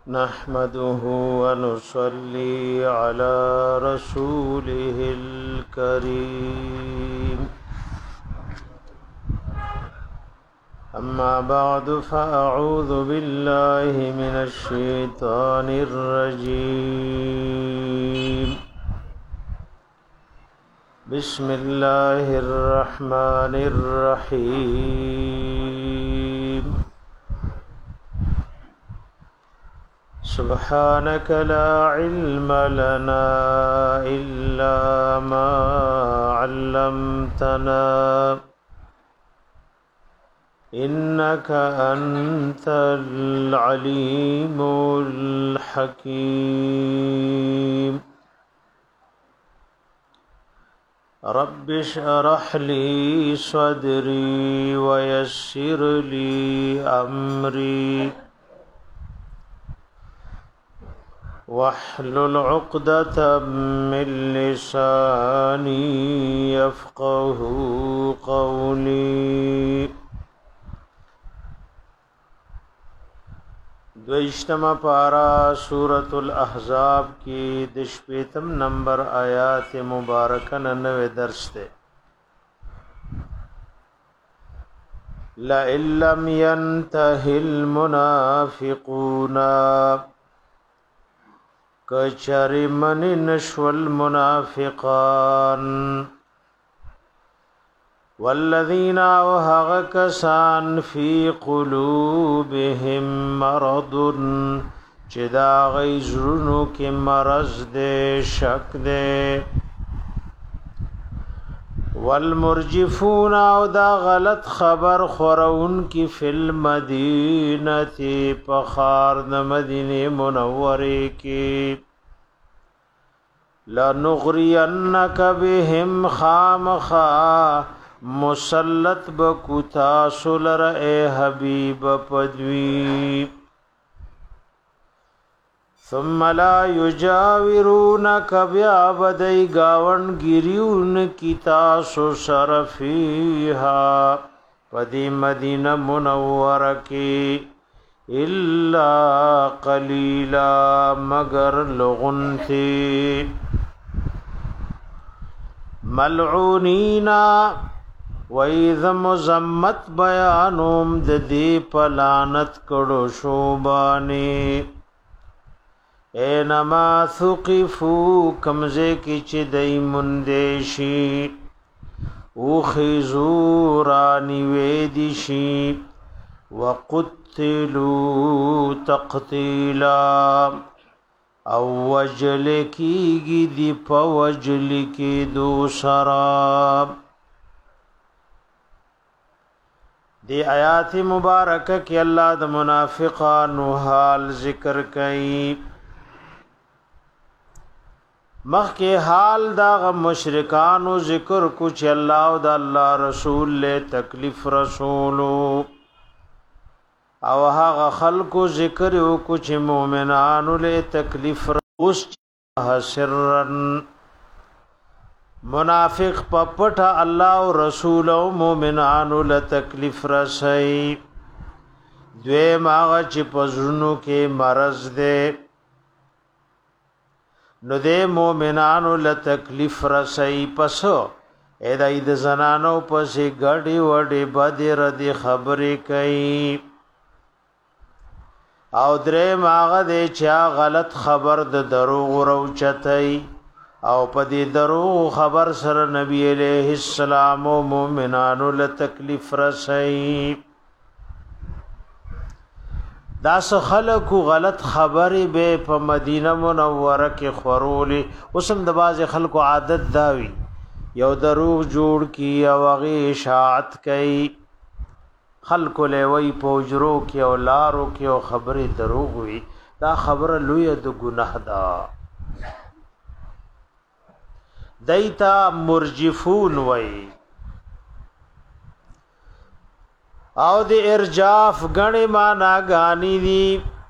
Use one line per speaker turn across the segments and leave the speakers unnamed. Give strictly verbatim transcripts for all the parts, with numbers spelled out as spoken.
نحمده ونصلي على رسوله الكريم أما بعد فأعوذ بالله من الشيطان الرجيم بسم الله الرحمن الرحيم سبحانك لا علم لنا إلا ما علمتنا إنك أنت العليم الحكيم رب اشرح لي صدري ويسر لي أمري واحلل عقدة من لساني يفقه قولي دویشتما پارا سورة الاحزاب کی دشپیتم نمبر آیات مبارکن نوے درس تے لَإِن لَّمْ يَنْتَهِ الْمُنَافِقُونَ کچری من نشول منافقان والذین وهغکسان فی قلوبهم مرض چدا غیزرونو کی مرض دے شک دے والمرجفون او دا غلط خبر خورون کی فی المدینتی پخار دا مدینی منوری کی لنغرینک بهم خامخا مسلط بکتا سلر اے حبیب پدوی ثم لا یجاورونک بیابدی گاون گریون کی تاسو سرفیها پدی مدینہ منورکی الا قلیلا مگر لغنتی ملعونینا وَإِذَ مُزَمَّتْ بَيَانُمْ دَدِي پلانت کڑو شوبانی اینما ثقفو کمزے کی چی دی مندیشی اوخیزورانی ویدیشی وَقُتِّلُوا تَقْتِيلًا او وجل کی گی دی پا وجل کی دو سراب دی آیات مبارکہ کی اللہ دا منافقانو حال ذکر کئی مخ کے حال دا غ مشرکانو ذکر کچھ اللہ دا اللہ رسول لے تکلیف رسولو او هغه خلقو ذکر او کچھ مومنانو لے تکلیف رسول سرن منافق پپٹا اللہ و رسول و مومنانو لتکلیف رسائی دویم آغا چی پزرنو کے مرض دے نو دے مومنانو لتکلیف رسائی پسو ایدہ اید زنانو پسی گڑی وڑی بدی ردی خبری کئی او دریم آغا دے چا غلط خبر د دروغ روچتئی او پدی دروغ خبر سر نبی علیہ السلام و مومنانو لتکلیف رسئی داس خلقو غلط خبری بے پا مدینہ منورہ کے خورولی اسم دباز خلقو عادت داوی یو دروغ جوڑ کی او اغی اشاعت کئی خلقو لیوی پوجرو کی او لارو کی او خبری دروغ وی دا خبر لوی دو گناہ دا دیتا مرجفون وی او دی ارجاف گنی مانا گانی دی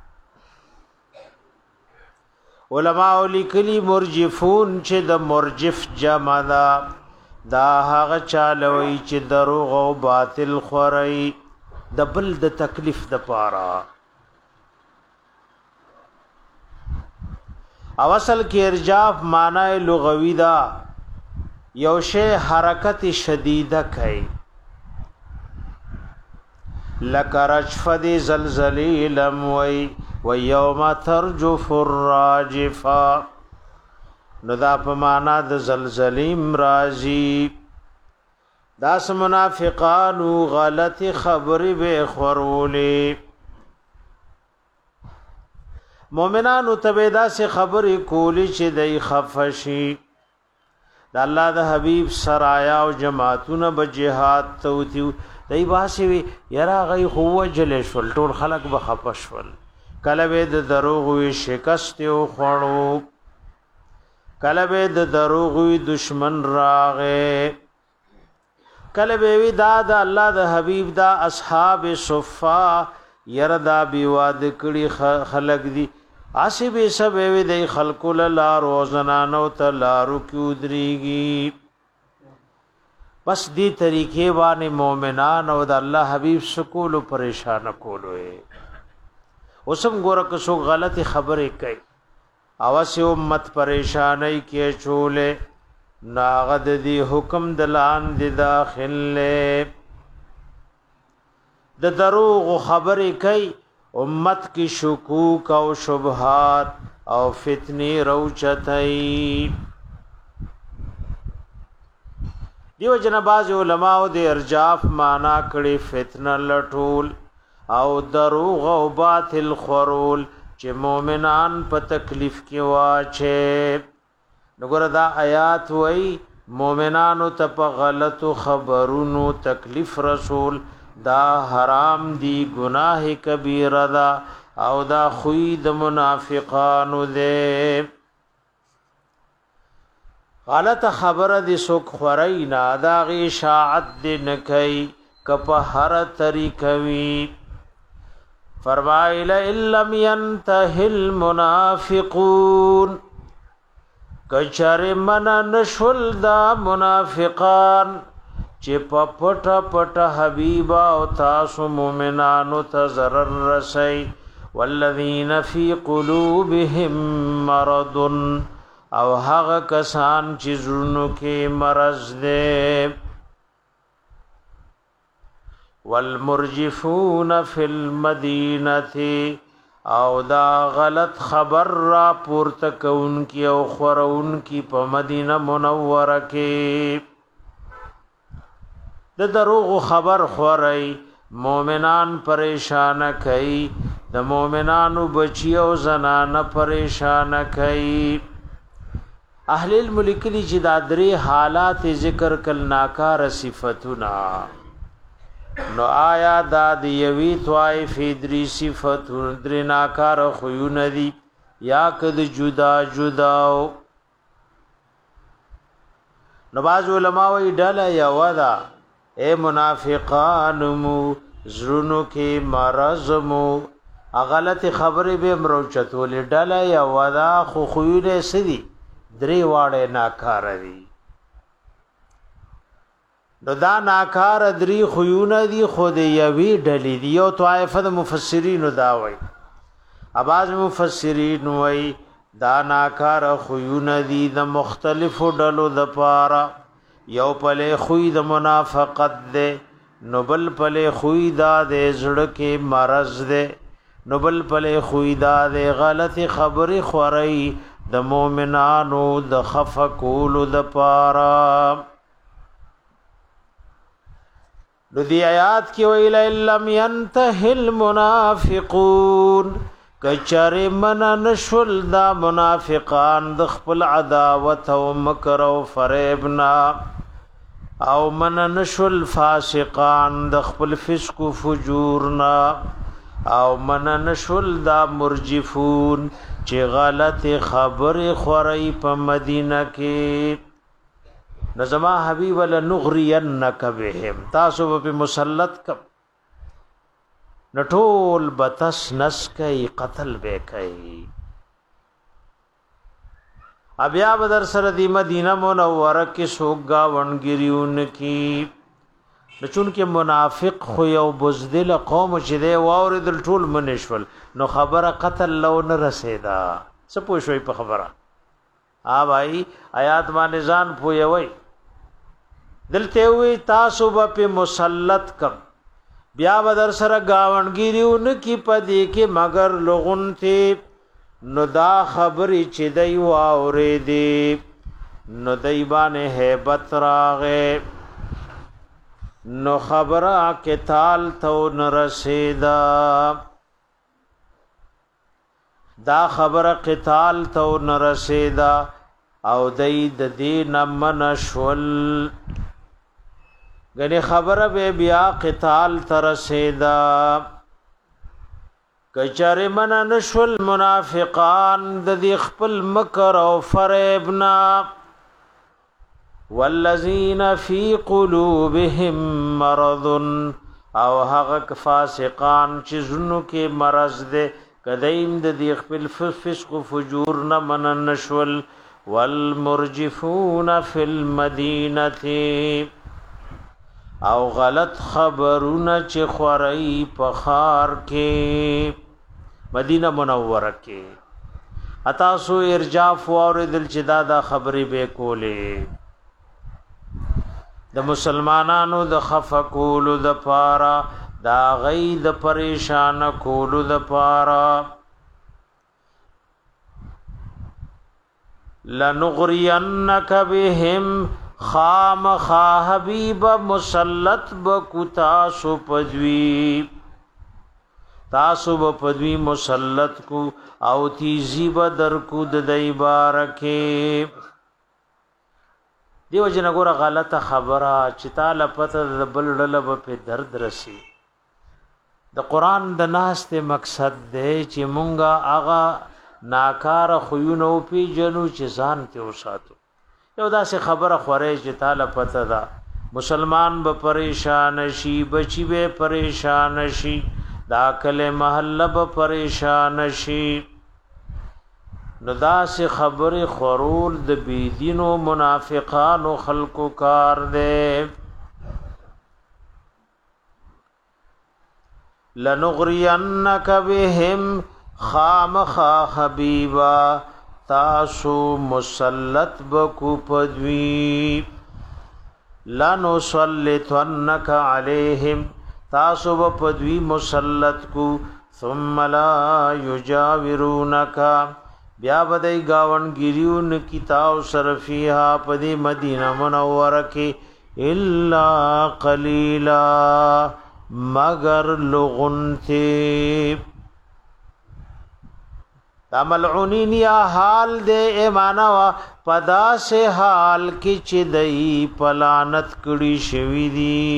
علماء لکلی مرجفون چه دا مرجف جمع دا دا هغه چالوي چې دروغ او باطل خوري د بل د تکلیف د پاره او اصل کې ارجاف معنی لغوی دا یو شی حرکت شدیده کوي لکرجفد زلزلی لموی و یوم ترجف الراجفه نو دا په معنا د زلزلیم راځي داس منافقانو غلط خبرې به خورولې مؤمنانو تبیدا سے خبرې کولی چې دای خفشي د الله د حبیب سرایا او جماعتونه به جهاد توتیو دای باسي یرا غي خو وجل شول ټول خلق به خفشول کله به د دروغ وی شکست او خړو کله به د دروغ وی دشمن راغه کله به وی دا د الله د حبیب دا اصحاب صفا يردا بیواد کړي خلق دي اسی به سب وی د خلق لا روزنانو ته لارو کیودريږي بس دی طریقې باندې مؤمنان او د الله حبیب سکول پریشان کولوي اوسم ګوره که څو غلط خبرې کوي اواسی امت پریشانای کې چولې ناغد دی حکم دلان دی داخله د دروغ خبرې کوي امت کی شکوک او شبهات او فتنی روچتای دیو جن باز علماء د ارجاف معنا کړي فتنه لټول او دروغ او باطل خورول چې مؤمنان په تکلیف کې واچي نګور دا آیات وای مؤمنانو ته په غلطو خبرونو تکلیف رسول دا حرام دی گناہ کبیره دا او دا خوی د منافقانو دے غلط خبر دی سوک خورینا دا غی شاعت دی نکی کپ هر طریقوی فرمائی لئلم ینتهی المنافقون کچر من نشل دا منافقان چې په پټه پټه حبیبا او تاسو مؤمنانو ته ضرر رسي والذین فی قلوبهم مرض او هغه کسان چې زړونو کې مرض ده والمرجفون فی المدینه او دا غلط خبر را پورته کون کی او خورون کی په مدینه منوره کې د دروغ خبر خوري مؤمنان پریشان کئ د مؤمنانو بچی او زنانه پریشان کئ اهل الملک لی جدادری حالات ذکر کل ناکار صفاتنا نو آیا دا دیوی طائف دری صفاتون در ناکار خیون دی یا کد جدا جداو نو باز علماء وی ڈالا یا ودا اے منافقان مو زرونو کې مرض مو غلط خبرې به مروچتول ډاله یا ودا خو خوونه سدي درې واړه ناکار دي نو دا ناکار درې خوونه دي خود یوي ډلې دي او طائفه د مفسرین دا وای اباظ مفسرین وای دا ناکار خوونه دي د مختلفو ډلو د پاره یو پله خوی د منافقت ده نوبل پله خوی دا د زړه کې مرض ده نوبل پله خوی دا د غلط خبرې خوري د مؤمنانو د خفقول د پارا د دې آیات کې ویل لم ينتهي المنافقون کچره من نشل دا منافقان د خپل عداوت او مکر او فریبنا او من نشل فاسقان د خپل فسق او فجورنا او من نشل دا مرجفون چې غلط خبر خوري په مدینه کې نظما حبیب لنغرینک بهم تاسو په مسلط ک نټول بتس نس کئی قتل بے کئی ابیا بدر سره دی مدینه منوره کې سوګا ونګریون کی چون کې منافق خو یو بزدل قوم چې دی واوریدل ټول منشول نو خبره قتل لو نه رسیدا سپو شوي په خبره ها بھائی آیات باندې ځان پوي دلته وي تاسو په مسلط کم بیا بدر سره گاونګیریون کی پدې کې مگر لغون ته نو دا خبرې چې دی واورې دی نو دی باندې hebat راغې نو خبره قتال ته نرسیدا دا خبره قتال ته نرسیدا او دی د دین منشول غني خبره به بیا قتال ترسیدا کچاره من نشول منافقان د دې خپل مکر او فریبنا والذین فی قلوبهم مرض او هغه فاسقان چې زونو کې مرض ده کدیم د دې خپل فسق او فجور نه من نشول والمرجفون فی المدینه او غلط خبرونه چې خوري په خار کې مدینه منوره کې اتا سو ارجاف اور دل چې دا خبرې به کولې د مسلمانانو د خفقولو د پارا دا غي د پریشان کولو د پارا لنغرینک بهم خام خا حبیب مسلط بکو تاسو پدوی تاسو پدوی مسلط کو او تیزی بدر کو د دی بارکه دیو جن ګوره غلطه خبره چې تعالی پته د بل ډله په درد رسی د قران د ناس ته مقصد دی چې مونږه اغا ناکار خوینو پی جنو چې ځان ته وساتو یو داسې خبره خورې چې تعالی پته ده مسلمان به پریشان شي بچي به پریشان شي دا کله محله به پریشان شي نو داسې خبره خورول د بيدینو منافقانو خلقو کار ده لنغرینک بهم خامخا حبیبا تاسو مسلط بکو پدوی لانو صلیتونک علیہم تاسو بپدوی مسلط کو ثم لا یجاورونک بیا بدای گاون گیریون کتاو صرفیها پدی مدینہ منورہ کی الا قلیلا مگر لغنتی دا ملعونین یا حال دے ایمانا و پدا سے حال کی چی دئی پلانت کڑی شوی دی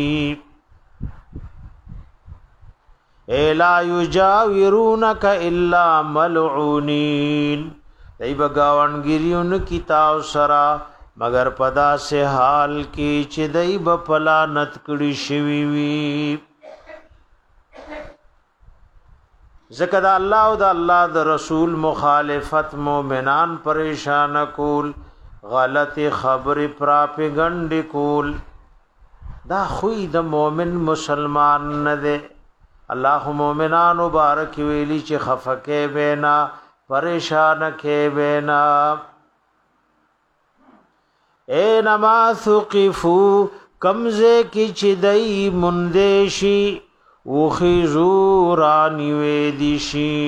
اے لا یجاورونک الا ملعونین دی بگاونگیریون کی تاو سرا مگر پدا سے حال کی چی دئی بپلانت کڑی شوی وی ذکر دا اللہ او دا اللہ دا رسول مخالفت مومنان پریشان کول غلط خبر پراپیگنڈ کول دا خوی دا مومن مسلمان ندے اللہ مومنان مبارک ویلی چی خفکے بینا پریشان کے بینا اینما ثقفو کمزے کی چی دئی مندیشی وخزورانی ویدشی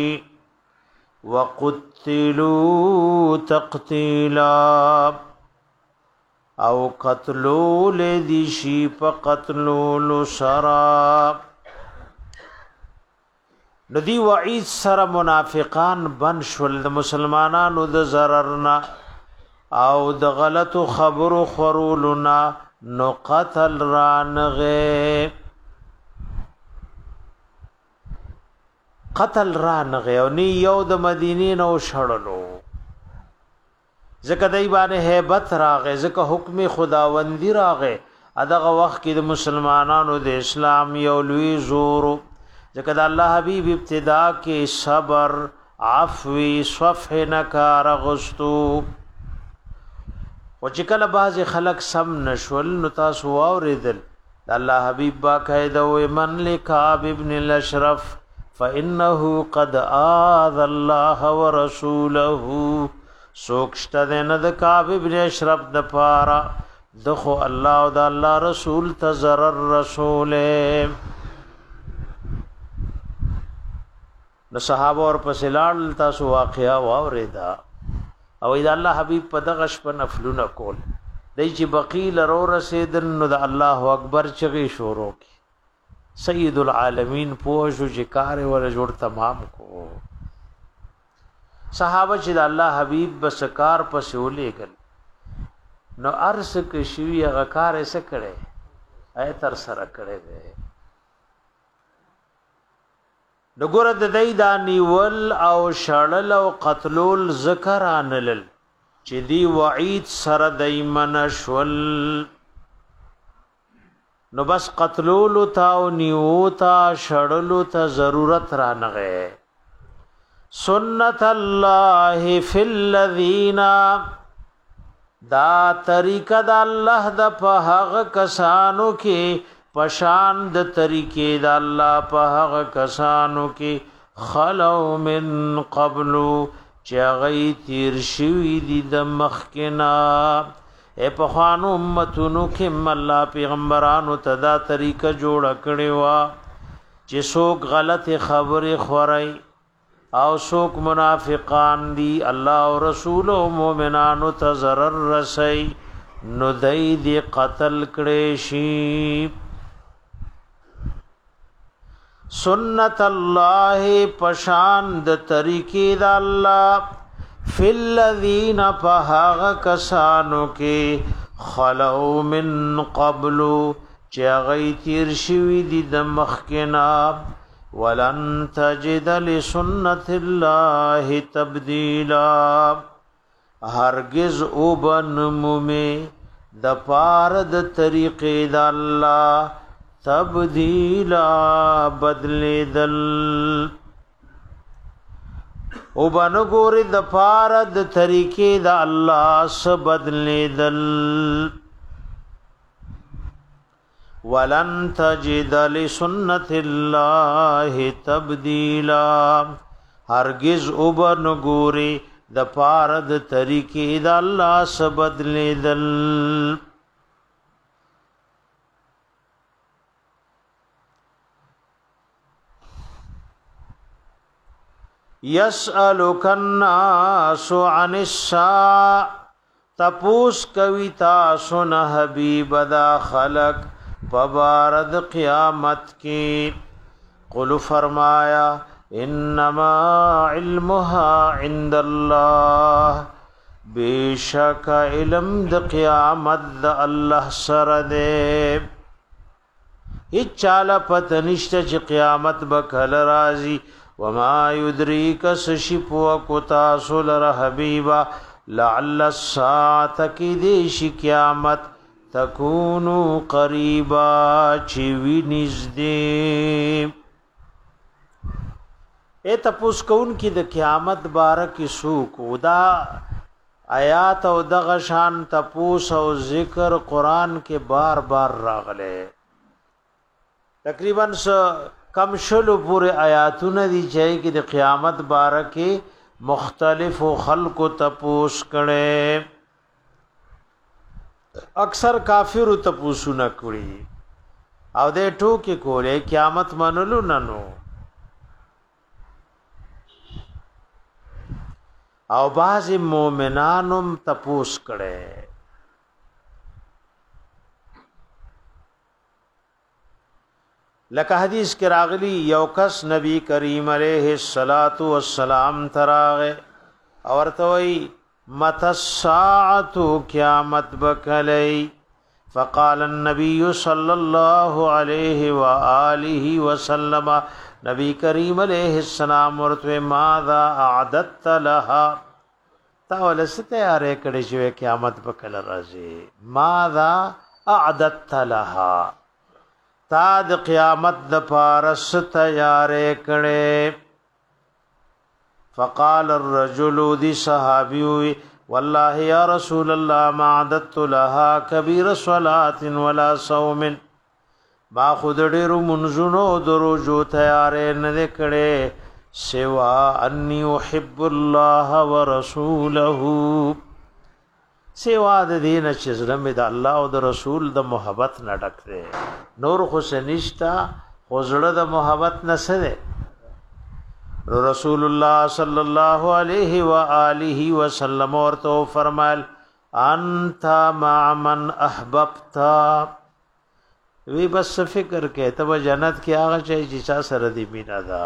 وقتلوا تقتیلا او قتلو لدشی پا قتلو سرا ندی وعید سر منافقان بن شول د مسلمانانو د ضررنا او د غلط خبر خورولنا نو قتل رانغه قتل رانغه او نی یو د مدینې نو شړلو زکه دای باندې hebat راغه زکه حکم خداوندی راغه اداغه وخت کې د مسلمانانو د اسلام یو لوی زور زکه د الله حبیب ابتدا کې صبر عفو صفح نکار غستو او چې کله باز خلق سم نشول نو تاسو اوریدل د الله حبیب با قاعده و من لکعب ابن الاشرف فانه قد آذى الله ورسوله سوکشت دین د کعب ابن اشرف د پارا دخو الله او د الله رسول ته ضرر رسول نو صحابه اور پسلال تاسو واقعا واوریدا او اذا الله حبیب په دغه شپه نفلونه کول دای چې بقیل رو رسیدن نو د الله اکبر چغي شروع کی سید العالمین پوجو چې کار ور جوړ تمام کو صحابه چې د الله حبیب بس کار پسې ولېګل نو ارس کې شوی هغه کار یې څه کړي اې تر سره کړي دی نو ګور د دای دا نیول او شړل او قتلول ذکر انل چې دی وعید سره دایمن شول نو بس قتلول تا او نیو تا شړل تا ضرورت را نغه سنت الله فی الذین دا طریقه د الله د په هغه کسانو کې پشان د طریقې د الله په هغه کسانو کې خلو من قبل چې غي تیر شوی دي د مخکنا اے په خوانو امتونو کې الله پیغمبرانو ته دا طریقه جوړ کړی وا چې څوک غلط خبره خورای او څوک منافقان دي الله او رسول او مؤمنانو ته zarar رسي نو دای دی قتل کړي شي سنت الله پشان د طریقې د الله فی الذین فهغ کسانو کې خلو من قبل چې غی تیر شوی دي د مخکنا ولن تجد لسنت الله تبدیلا هرگز او بنمومه د پار د طریقې د الله تبدیلا بدلیدل او بنګوري د پار د طریقې د الله س بدلیدل ولن تجد لسنت الله تبدیلا هرگز وبن ګوري د پار د طریقې د الله س بدلیدل یسألک الناس عن الساعه تپوس کوي تاسو نه حبیب دا خلق فبارد قیامت کی قل فرمایا انما علمها عند الله بیشک علم د قیامت د الله سره ده هیڅ چاله پته نشته چې قیامت به کله راځي وما يدريك سشپو کو تاسو لره حبیبا لعل الساعه کی دیش قیامت تکونو قریبا چوی نزدې اے تپوس کون کی د قیامت بارک سو کو دا آیات او د غشان تپوس او ذکر قران کې بار بار راغله تقریبا کم شلو پورے آیاتونه دي چې کې د قیامت بارک مختلف خلق تپوس کړي اکثر کافر تپوسو نه کړي او دې ټوکې کولې قیامت منلو نه نو او باز مومنانو تپوس کړي لکه حدیث کې راغلی یو کس نبی کریم علیه الصلاۃ والسلام تراغه اور توي متى الساعه قیامت بکلی فقال النبي صلى الله عليه واله وسلم نبی کریم علیہ السلام ورته ماذا اعددت لها تا ولست تیارې کړې چې قیامت بکل راځي ماذا اعددت لها تا د قیامت د پارس تیارې کړې فقال الرجل ذي صحابي والله يا رسول الله ما عددت لها كبير صلاه ولا صوم ما خود ډیرو منځونو دروجو تیارې نه کړې سوا انی احب الله ورسوله سوا د دین چې زړه مې د الله او د رسول د محبت نه ډک دی نور خو سنشتا خو زړه د محبت نه سره رسول الله صلی الله علیه و آله وسلم ورته فرمایل انت مع من احببت وی بس فکر کې ته جنت کې هغه چې چا سره دی مینا دا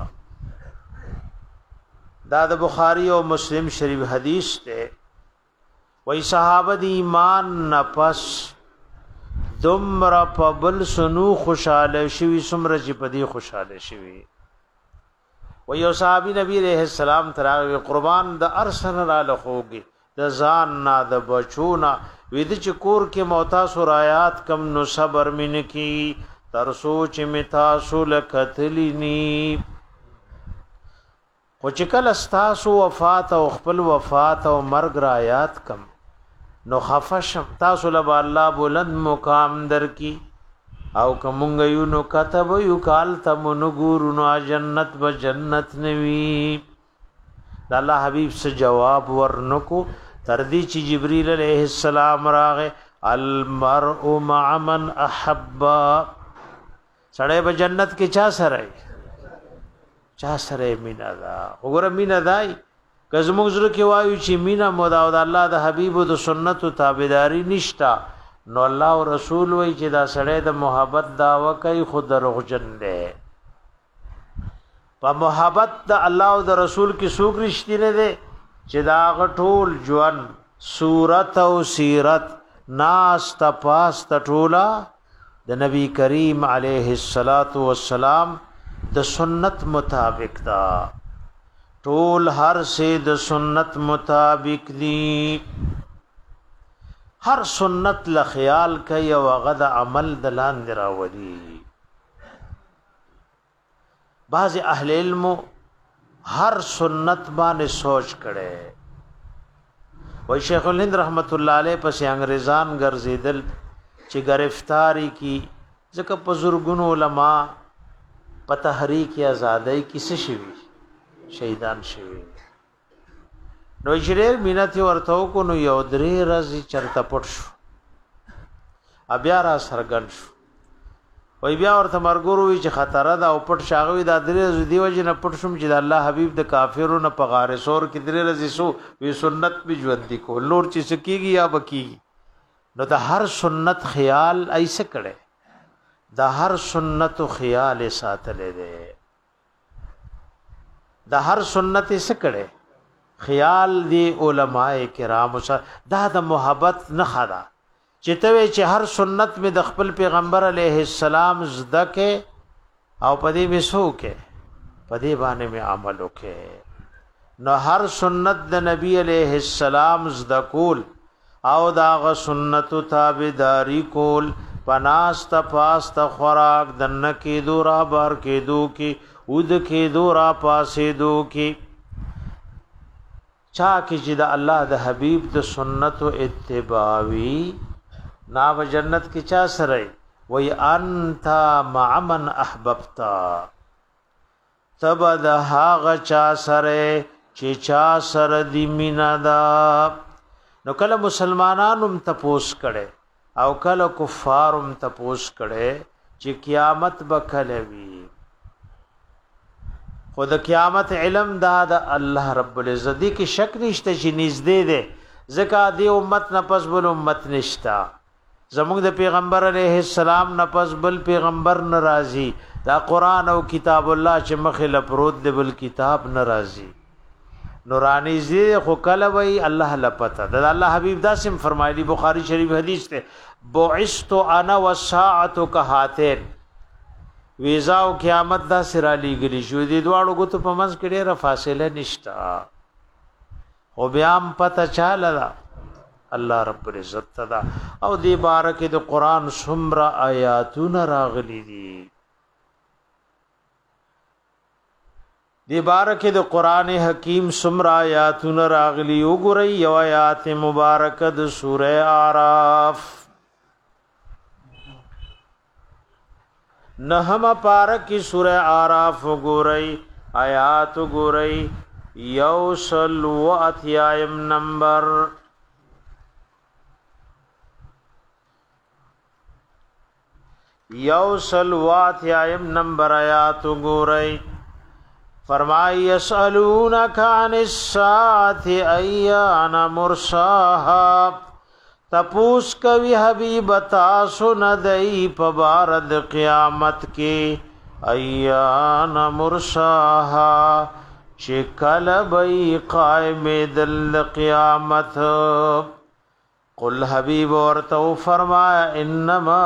دا د بخاری او مسلم شریف حدیث ته وی صحابه دی ایمان نفس دمر پبل سنو خوشاله شوی سمره چې پدی خوشاله شوی و یو صحابی نبی علیہ السلام تراوی قربان د ارسن را لخوگی د ځان نا د بچونا وید چې کور کې موتا سورایات کم نو صبر من کی تر سوچ می تاسو لکتلنی خو چې کله استاسو وفات او خپل وفات او مرګ را آیات کم نو خفشم تاسو له الله بلند مقام در کی او کومنګ یو نو كتب یو کال تم نو ګورو نو جنت به جنت نوی د الله حبیب سے جواب ورنکو تر دې چې جبرئیل علیہ السلام راغه المرء مع من احب سړی به جنت کې چا سره چا سره مینا دا وګوره مینا دای کزموږ زړه کې وایو چې مینا مودا او د الله د حبیب او د سنت تابعداري نشتا نو الله او رسول وای چې دا سړی د محبت داوا کوي خود دروغجن دی په محبت د الله او د رسول کې څوک رښتینه دی چې دا غټول ژوند صورت او سیرت ناس تپاس تټولا د نبی کریم علیه الصلاۃ والسلام د سنت مطابق دا ټول هر څه د سنت مطابق دی هر سنت ل خیال کوي او غد عمل د لاندې راولي بعض اهل علم هر سنت باندې سوچ کړي وای شیخ الهند رحمت الله علیه پس انګریزان ګرځیدل چې گرفتاری کی ځکه په زورګونو علما په تحریک آزادۍ کې څه شوي شهیدان شوي نو شریر مینت ورته کو نو یو درې ورځې چرته پټ شو بیا را سرګن شو وای بیا ورته مرګورو وی چې خطر ده او پټ شاغوي د درې ورځې دی وجه نه پټ شوم چې د الله حبیب د کافرونو په غار سور کې درې ورځې سو وی سنت به ژوند دي کو نور چې سکیږي یا بکیږي نو د هر سنت خیال ایسه کړي د هر سنت خیال ساتلې ده د هر سنت ایسه کړي خیال دی علماء کرام سره دا د محبت نه خدا چې ته چې هر سنت می د خپل پیغمبر علیه السلام زده کې او پدې وسو کې پدې باندې می عمل وکې نو هر سنت د نبی علیه السلام زده کول او دا غ سنت تابعداري کول پناست پاست خوراک دنه کې دورا بار کې دو کې ود کې دورا پاسې دو کې چا کی چې د الله د حبیب د سنت او اتباعي نا و جنت کی چا سره وی انت مع من احببت تب د هاغه چا سره چې چا سره دی مینا دا نو کله مسلمانانو تپوس کړي او کله کفارم تپوس کړي چې قیامت بکله وی خود قیامت علم دا د الله رب العزت کی شک نشته چې نږدې ده زکه دی امت نه پس بل امت نشتا زموږ د پیغمبر علیه السلام نه پس بل پیغمبر ناراضي دا قران او کتاب الله چې مخه لپروت دی بل کتاب ناراضي نورانی زی خو کله وی الله لپته د الله حبیب داسم فرمایلی بخاری شریف حدیث ته بعثت انا والساعه كهاتين ویزا او قیامت دا سره لګلی شو دي دواړو غوته په منځ کې ډیره فاصله نشتا او بیا هم پته چاله دا الله رب العزت تدا او دی بارکه د قران سمرا آیاتونه راغلي دي دی بارکه د قران حکیم سمرا آیاتونه راغلي وګورئ یو آیات مبارکه د سوره اعراف نحم پارک کی سورہ آراف گورئی آیات گورئی یوسل و اتیایم نمبر یوسل و اتیایم نمبر آیات گورئی فرمائی یسألونک عن الساعت ایان مرساها تپوس کوي حبیب تاسو ندئی پبارد قیامت کے ایان مرساها چکل بئی قائم دل قیامت قل حبیب ورتو فرمایا انما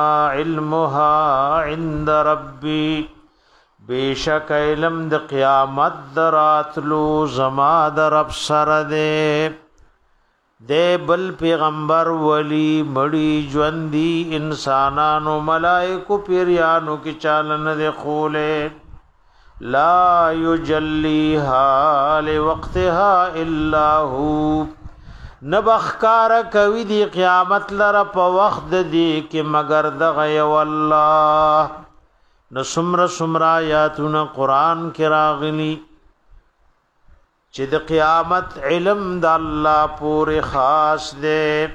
علمها عند ربی بیشک علم د قیامت دراتلو زما در ابصر دے دے بل پیغمبر ولی مڑی جوندی انسانانو ملائکو پیریانو کی چالن دے خولے لا یجلیها لوقتها الا هو نبخکار کوي دی قیامت لره په وخت دی کې مگر دغه والله نو سمر سمرا آیاتونه قران کې راغلي چې د قیامت علم د الله پورې خاص دی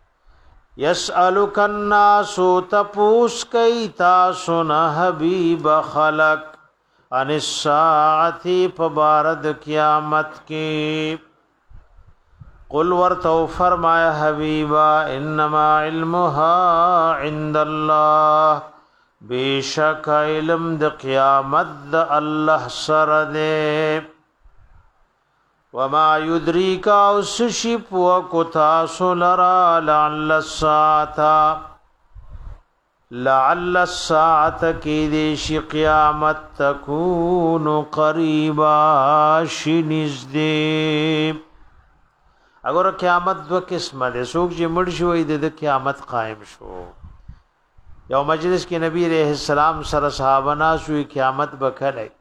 یسألک الناس تپوس کئ تاسو نه حبیب خلق ان الساعه فبارد قیامت کې قل ورتو فرمایا حبیبا انما علمها عند الله بیشک علم د قیامت د الله سره دی وما يدريك اوسشپ وکتا سولرا لعل الساعه لعل الساعه کی دیش قیامت تکون قریبا شنزدی اگر قیامت دو قسمه ده سوک چې مړ شوی د قیامت قائم شو یو مجلس کې نبی علیہ السلام سره صحابه ناسوی قیامت بکړی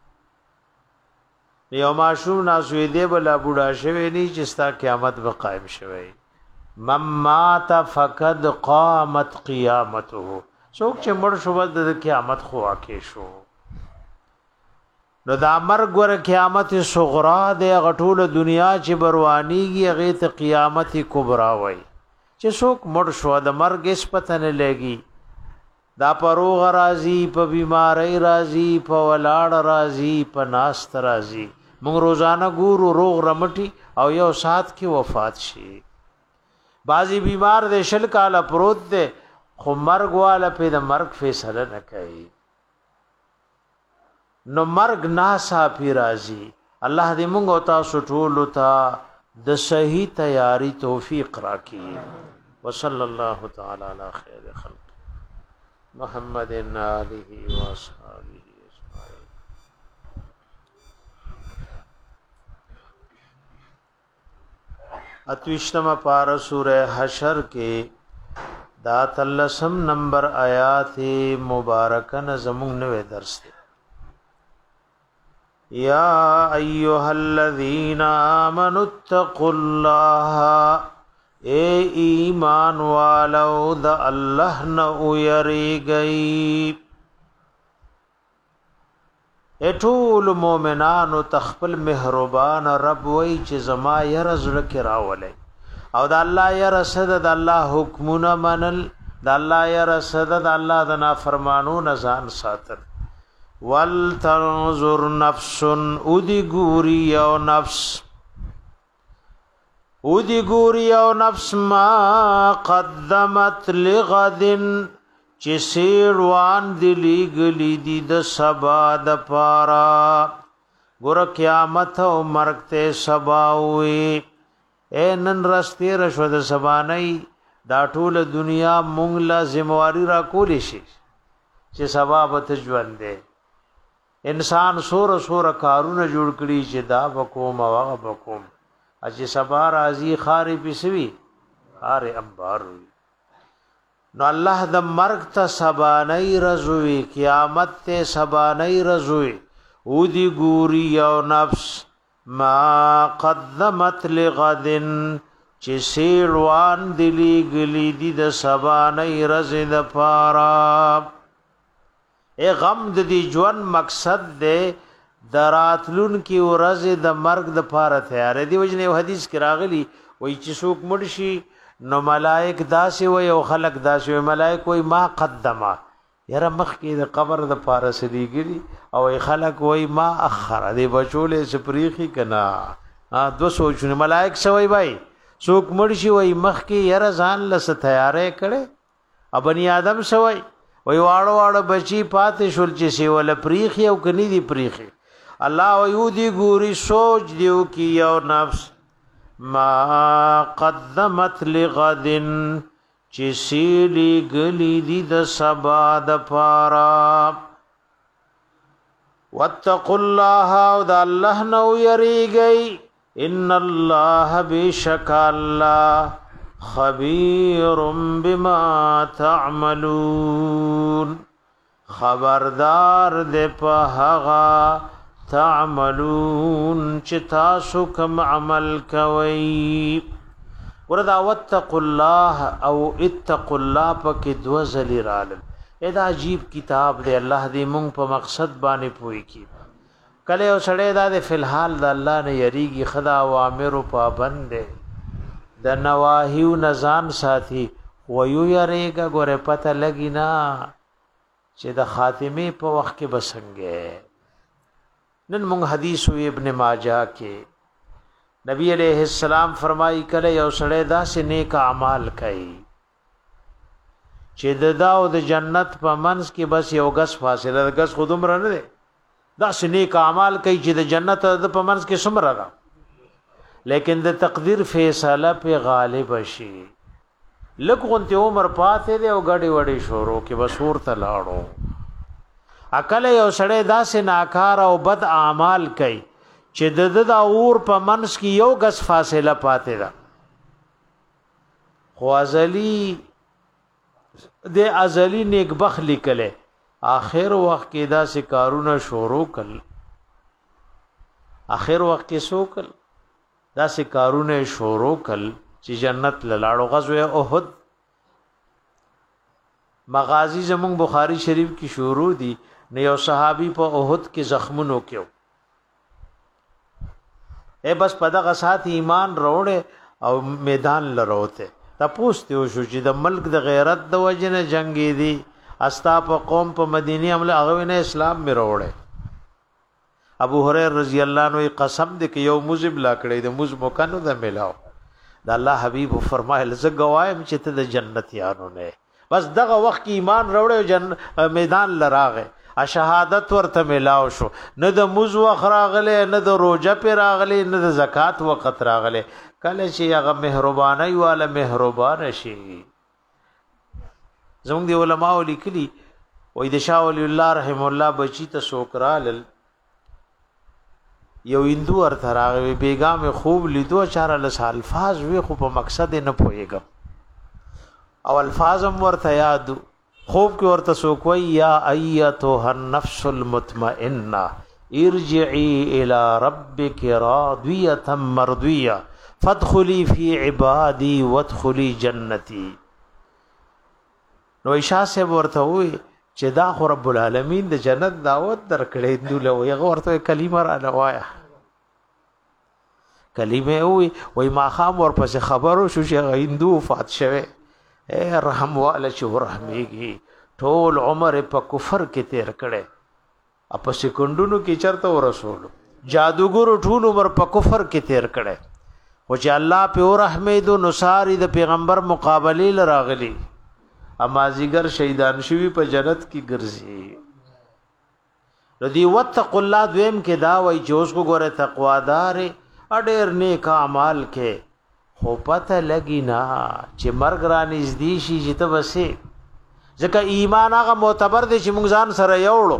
یو معشوم ناسوی دی بلا بوډا شوی نی چې ستا قیامت به قائم شوی مم مات فقد قامت قیامته څوک چې مړ شو د قیامت خو واقع شو نو دا مرګ ور قیامت صغرا د غټول دنیا چې بروانیږي هغه ته قیامت کبرا وای چې څوک مړ شو د مرګ اس پته نه لګي دا پروغ راضی په بیماری راضی په ولاړ راضی په ناست راضی مونږ روزانه ګورو روغ رمټي او یو سات کې وفات شي بازی بیمار دے شل کاله پروت دے خو مرګ والا په د مرګ فیصله نه کوي نو مرګ ناسا پی راضی الله دې مونږ او تاسو ټول ته د صحیح تیاری توفیق راکړي وصلی الله تعالی علی خیر خلق محمد آلہ و اصحابہ اجمعین اتوشتم پارہ سورہ حشر کے دا تلسم نمبر آیات مبارکن زمون نوے درس دے یا ایوہا الذین آمنوا اتقوا اللہ اے ایمان والو دا اللہ نہ یری گئی اے ټول مومنانو تخپل مهربان رب وای چې زما ير زړه کې راولې او دا الله ير صد د الله حکمونه منل دا الله ير صد د الله د نافرمانو ځان ساتل ولتنظر نفس ودی ګوري او نفس ودی ګوري او نفس ما قدمت لغدن چې سیروان دلی گلی دی د سبا د پارا ګور قیامت او مرګ ته سبا وي اے نن راسته رشو د سبا نه دا ټول دنیا مونږ لا ذمہواری را کولی شي چې سبا به ژوند دی انسان سور سور کارونه جوړ کړي چې دا وکوم او هغه وکوم چې سبا راضی خارې پسوي خارې انبار وي نو الله د مرګ ته سبانای رزوي قیامت ته سبانای رزوي او دی ګوري او نفس ما قدمت لغدن چې سیروان دلی گلی دی د سبانای رز د پارا اے غم د دې ژوند مقصد دی دراتلون کی ورځ د مرګ د پاره تیار دی. وجنه حدیث کې راغلی وای چې څوک مړ شي نو ملائک داسې وای او خلق داسې وای. ملائک وای ما قدما یره مخ کې د قبر د پاره سړيږي او خلق وای ما اخر دی بچولې سپریخي کنا. ا دو سوچونه ملائک سوي وای څوک مړ شي وای مخ کې یره ځان لس تیارې کړي. ا بني آدم سوي وای واړو واړو بچي پاتې شول چې سی ول پریخي او کني دی پریخي. الله ويودي ګوري سوچ دیو کی یو نفس ما قدمت لغدن چې سیلی گلی دی د سبا د پارا. واتقوا الله او د الله نو یریږي ان الله بشک الله خبیر بما تعملون خبردار دې په هغه تعملون چې تاسو کوم عمل کوي. وردا واتقوا الله او اتقوا الله پکې دو ځلې رالل. دا عجیب کتاب دی. الله دې مونږ په مقصد باندې پوي کی. کله او سړی دا د فلحال د الله نه یریږي خدا اوامر پابند دی د نواهیو نزان ساتي ويو یریګه ګوره پته لګی نا چې د خاتمه په وخت کې بسنګه. نن موږ حدیث وی ابن ماجه کې نبی علیہ السلام فرمایي کله یو سړی داسې نیک اعمال کوي چې د داو د جنت په منځ کې بس یو غس فاصله غس خودم رانه ده. داسې نیک اعمال کوي چې د جنت د په منځ کې سمره ده لیکن د تقدیر فیصله په غالب شي. لکه عمر پاتې دی او غړي وړي شروع کې بسور ته لاړو. عقل یو سړی داسې ناکار او بد اعمال کوي چې د د اور په منس کې یو غس فاصله پاتې ده. خو ازلی د ازلی نیک بخ لیکله آخر وخت کې داسې کارونه شروع کړل. آخر وخت کې سو کړل داسې کارونه شروع کړل چې جنت لاړو. غزوه احد مغازی زمون بخاری شریف کی شروع دي. نه یو صحابي په احد کې زخمونو کېو اے بس په دغه سات ایمان وروړي او میدان لروته. تاسو ته شو چې د ملک د غیرت د وجنه جنگي دي استا په قوم په مدینه عمل هغه نه اسلام می وروړي. ابو هريره رضی الله عنه قسم دې کې یو مزب لا کړی د مز مکنو د ملاو د الله حبيب فرمایل ز گوایم چې ته د جنت یانو نه. بس دغه وخت کې ایمان وروړي جن میدان لراغه ا شهادت ورته ملاو شو. نه د مز وخت راغله نه د روزه پر راغله نه د زکات وخت راغله. کله چې هغه مهرباني والا مهربان شي. زموږ دی علماء لیکلي وې د شاه ولی الله رحم الله بچی ته سوکرال یو هندو ارته راغوي بیګام خوب لیدو چاره لس الفاظ وی خو په مقصد نه پويګم او الفاظم ورته یاد خوب کې ورته سوکوي یا ایتها النفس المطمئنه ارجعي الى ربك راضيه مرضيه فادخلي في عبادي وادخلي جنتي. نو عائشہ سے ورته وي چې دا خو رب العالمین د جنت دعوت درکړې دوله وي ورته کلمه را لوایا کلمه وي وای ما خام ورپسې خبرو شو چې هندو وفات شوه. اے رحم والا چې ورحمېږي ټول عمر په کفر کې تیر کړي اپ سکندونو کې چرته ورسول جادوګر ټول عمر په کفر کې تیر کړي او چې الله په ورحمې دو نصاری د پیغمبر مقابله لراغلي امازیګر شهیدان شوی په جنت کې ګرځي. ردی وتق الله دویم کې دا وای چې اوس کو ګوره تقوادار اډیر نیک اعمال کې خو پته لګی نه چې مرګ را نږدې شي چې ته وسه ځکه ایمان هغه معتبر دی چې موږ ځان سره یوړو.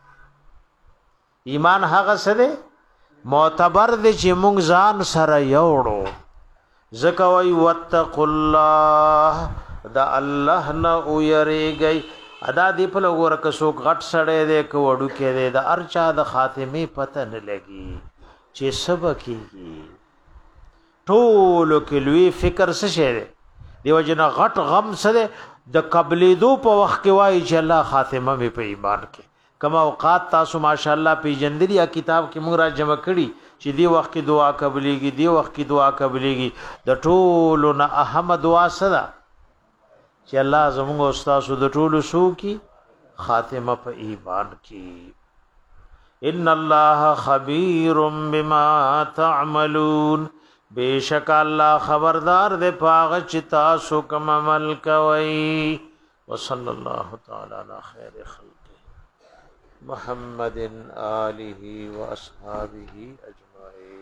ایمان هغه سره معتبر دی چې موږ ځان سره یوړو. ځکه وای وتق الله دا الله نه او یریږي. ادا دی په لګور که څوک غټ سړی دی که وړو کې دی د ارچا د خاتمه پته نه لګي چې سبا کیږي. ټول کې لوی فکر څه شه دی دیو جن غټ غم سره د قبلې دو په وخت کې وایي چې الله خاتمه مې په ایمان کې کما اوقات تاسو ماشاءالله پی جندري کتاب کې موږ را جمع کړي چې دی وخت کې دعا قبليږي دی وخت کې دعا قبليږي د ټولو نه اهم دعا صدا چې الله زموږ استاد د ټولو سو کی خاتمه په ایمان کې ان الله خبير بما تعملون بیشک الله خبردار دے پاغ چې تاسو کوم عمل کوي وصلی الله تعالی علی خیر خلق محمد آله واصحابه اجمعین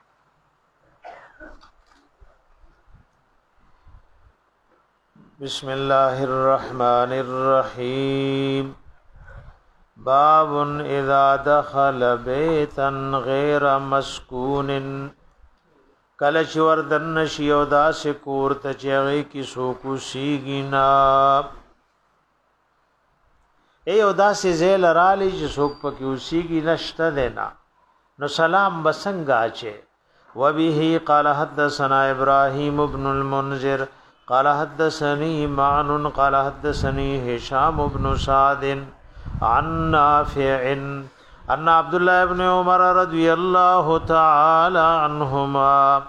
بسم الله الرحمن الرحیم باب اذا دخل بیتا غیر مسکون کله چې وردن شي او داسې کور ته چې هغې کې څوک اوسېږي نه ای او داسې ځای لرالی چې څوک پکې اوسېږي نشته دی نه نو سلام به څنګه اچې وبه قال حدثنا ابراهيم بن المنذر قال حدثني معن قال حدثني هشام بن سعد عن نافع ان عبد الله بن عمر رضي الله تعالى عنهما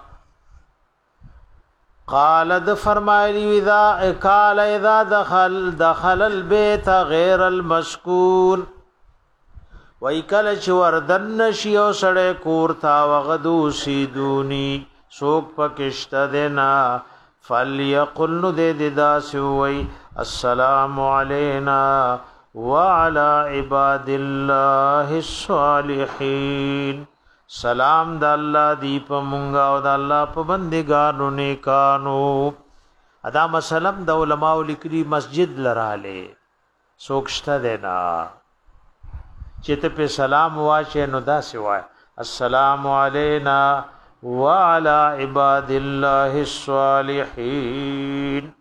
قال د فرمایلی اذا قال اذا دخل دخل البيت غير المسكون وای کله چې وردن شي او سړی کور تا وغدو سیدونی سوک پکشته دینا فليقل د داس وای السلام علينا وعلى عباد الله الصالحين سلام د الله دی په مونږه او د الله په بندګانو نیکانو ادا مسلم د علماء لیکلي مسجد لراله سوکشته دینا چې ته په سلام واچې نو دا سوای السلام علینا وعلى عباد الله الصالحین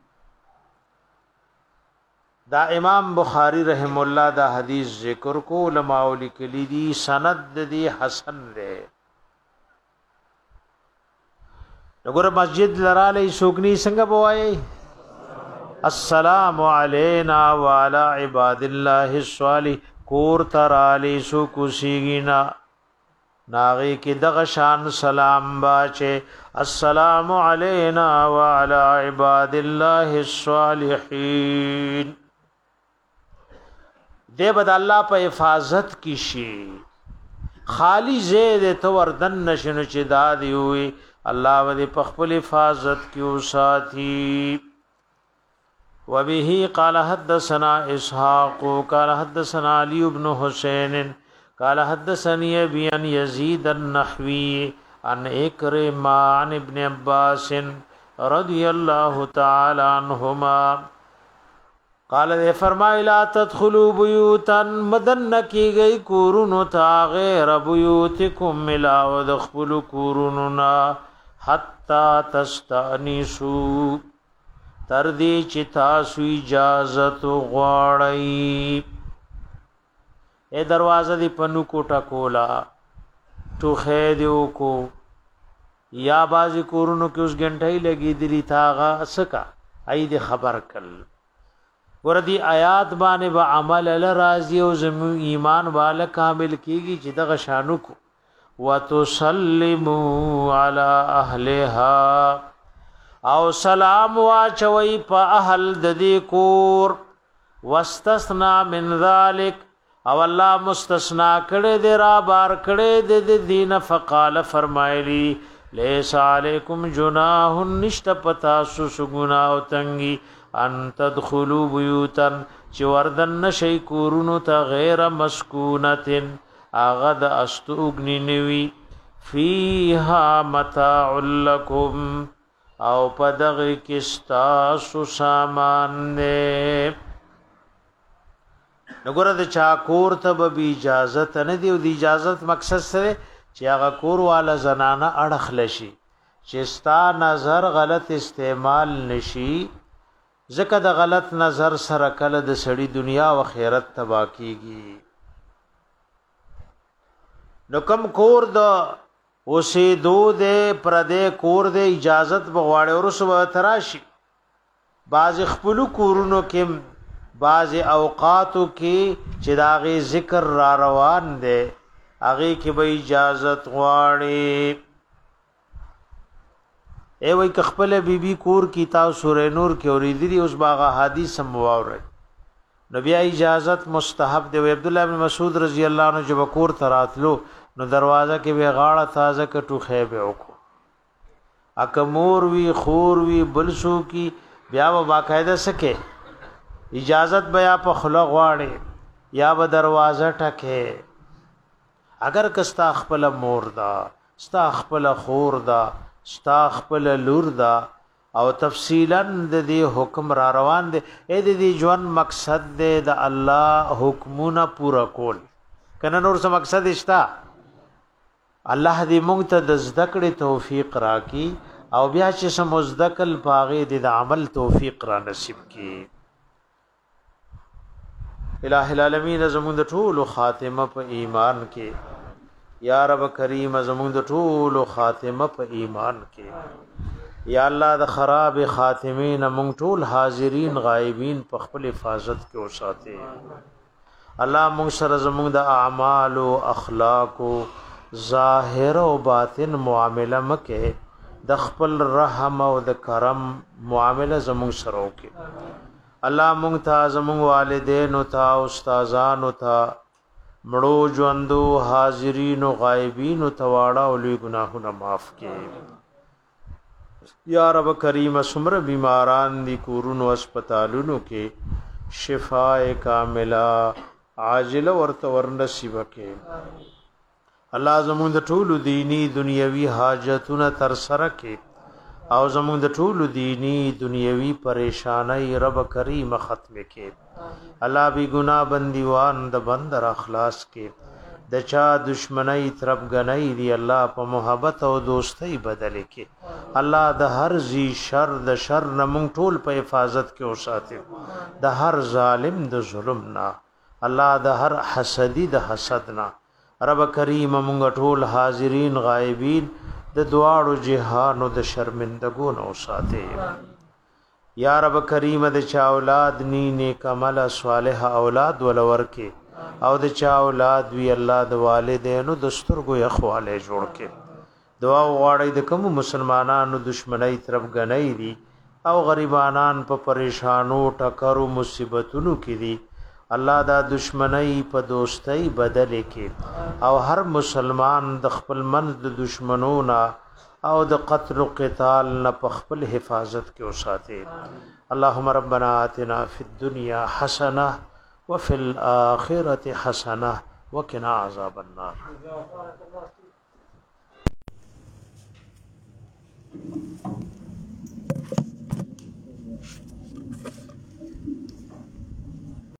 دا امام بخاری رحم الله دا حدیث ذکر کو علماء لیکلی دی سند دی حسن دے نګور مسجد لراله سوکنی څنګه بوای السلام علینا وعلى عباد الله الصالح کور ترالی سو کوسیگینا ناغی کی دغه شان سلام باچه السلام علینا وعلى عباد الله الصالحین دی بد الله په حفاظت کی شي خالی زید تو وردن نشنو چې دادی وي الله ودی په خپل حفاظت کی او ساتي وبه قال حدثنا اسحاق قال حدثنا علي بن حسين قال حدثني ابي عن يزيد النحوي عن اكرمه عن ابن عباس رضي الله تعالى عنهما قال دے فرمائی لا تدخلوا بیوتا مدن کی گئی کورونو تا غیر بیوتکم ملا ودخلوا کوروننا حتی تستانیسو تردی چتا سو اجازت غواړی اے دروازه دی پنو کوټا کولا تو خیدیو کو یا بازی کورونو کې اوس غنټای لګی دلی تاغه اسکا ای دی خبر کل وردی آیات باندې با عمل ال راضی او زم ایمان والا کامل کیږي چې دغه شانو کو وتسلموا علی اهلها او سلام واچوي په اهل د دې کور واستثنا من ذلك او الله مستثنا کړه دې را بار کړه دې دین فقال فرمایلی لیس علیکم جناح نشت پتا سو سګنا او تنگی ان تدخلوا بیوتا چې وردن نشي کورونو ته غیر مسکونتن اغد استوګنی نوی فیها متاع لکم او پدغ کستا سو سامان نه نګور د چا کور ته به اجازه نه دی او د اجازه مقصد سره چې هغه کور والا زنانه اڑخ لشي چې ستا نظر غلط استعمال نشي زکه د غلط نظر سره کله د سړی دنیا او آخرت تبا کیږي نو کم کور د اوسې دو د پردې کور د اجازت بغواړي او رسو تراشي باز خپل کورونو کې باز اوقاتو کې چې داغه ذکر را روان دي هغه کې به اجازت غواړي. ای وای خپل بیبي کور کی تاسو سورې نور کې اوریدلی اوس باغه حدیث مواور نبی اجازت مستحب دی. عبد الله بن مسعود رضی الله عنه جب کور تراتلو نو دروازه کې به غاړه تازه کټو خېبه وکړو اکمور وی خور وی بلسو کی بیا و باقاعده سکے اجازت بیا په خلق غواړي یا به دروازه ټکه اگر کستا خپل مور دا ستا خپل خور دا ستا خپل لور دا او تفصیلا د دې حکم را روان دي اې د دې ژوند مقصد دې د الله حکمونه پورا کول کنه نور څه مقصد شتا. الله دې موږ ته د ذکر توفیق راکړي او بیا چې سم مزدکل پاغه د عمل توفیق را نصیب کړي. الہ العالمین زموږ د ټول خاتمه په ایمان کې یا رب کریم زموږ د ټول خاتمه په ایمان کې یا الله د خراب خاتمین موږ ټول حاضرین غایبین په خپل حفاظت کې اوساته. الله موږ سره زموږ د اعمال او اخلاق او ظاهر او باطن معامله مکه د خپل رحم او د کرم معامله زموږ سره وکي. الله مونږ ته زموږ والدین او ته استادان او ته مړو ژوندو حاضرین او غایبین او تواړه او لوی ګناهونه معاف کړي. یا رب کریم سمر بیماران دی کورونو اسپیټالونو کې شفاء کامله عاجله ورته ورنصیب کړي. الله زموږ د ټولو دینی دنیوي حاجتونه تر سره کې او زموږ د ټولو دینی دنیوي پریشانای رب کریم ختم کې. الله بی ګناه بندیوان د بندر اخلاص کې د چا دشمنی طرف غنۍ دی الله په محبت او دوستۍ بدل کې. الله د هر زی شر د شر نه مونږ ټول په حفاظت کې اوساته. د هر ظالم د ظلم نه الله د هر حسدی د حسد نه رب کریم مونږ ټول حاضرین غایبین د دواړو جهانو د شرمندګو نو ساته. یا رب کریم د چا اولاد نی نیک عمل صالح اولاد ولور کې او د چا اولاد وی الله د والدینو د سترګو یخواله جوړ کې. دعا غواړی د کوم مسلمانانو دشمنی طرف غنۍ دي او غریبانان په پریشانو ټکرو مصیبتونو کې دي الله دا دشمنی په دوستۍ بدل کې او هر مسلمان د خپل منځ د دشمنونو او د قتل او قتال نه په خپل حفاظت کې اوساته. اللهم ربنا آتنا فی الدنيا حسنه وفي الاخره حسنه وقنا عذاب النار.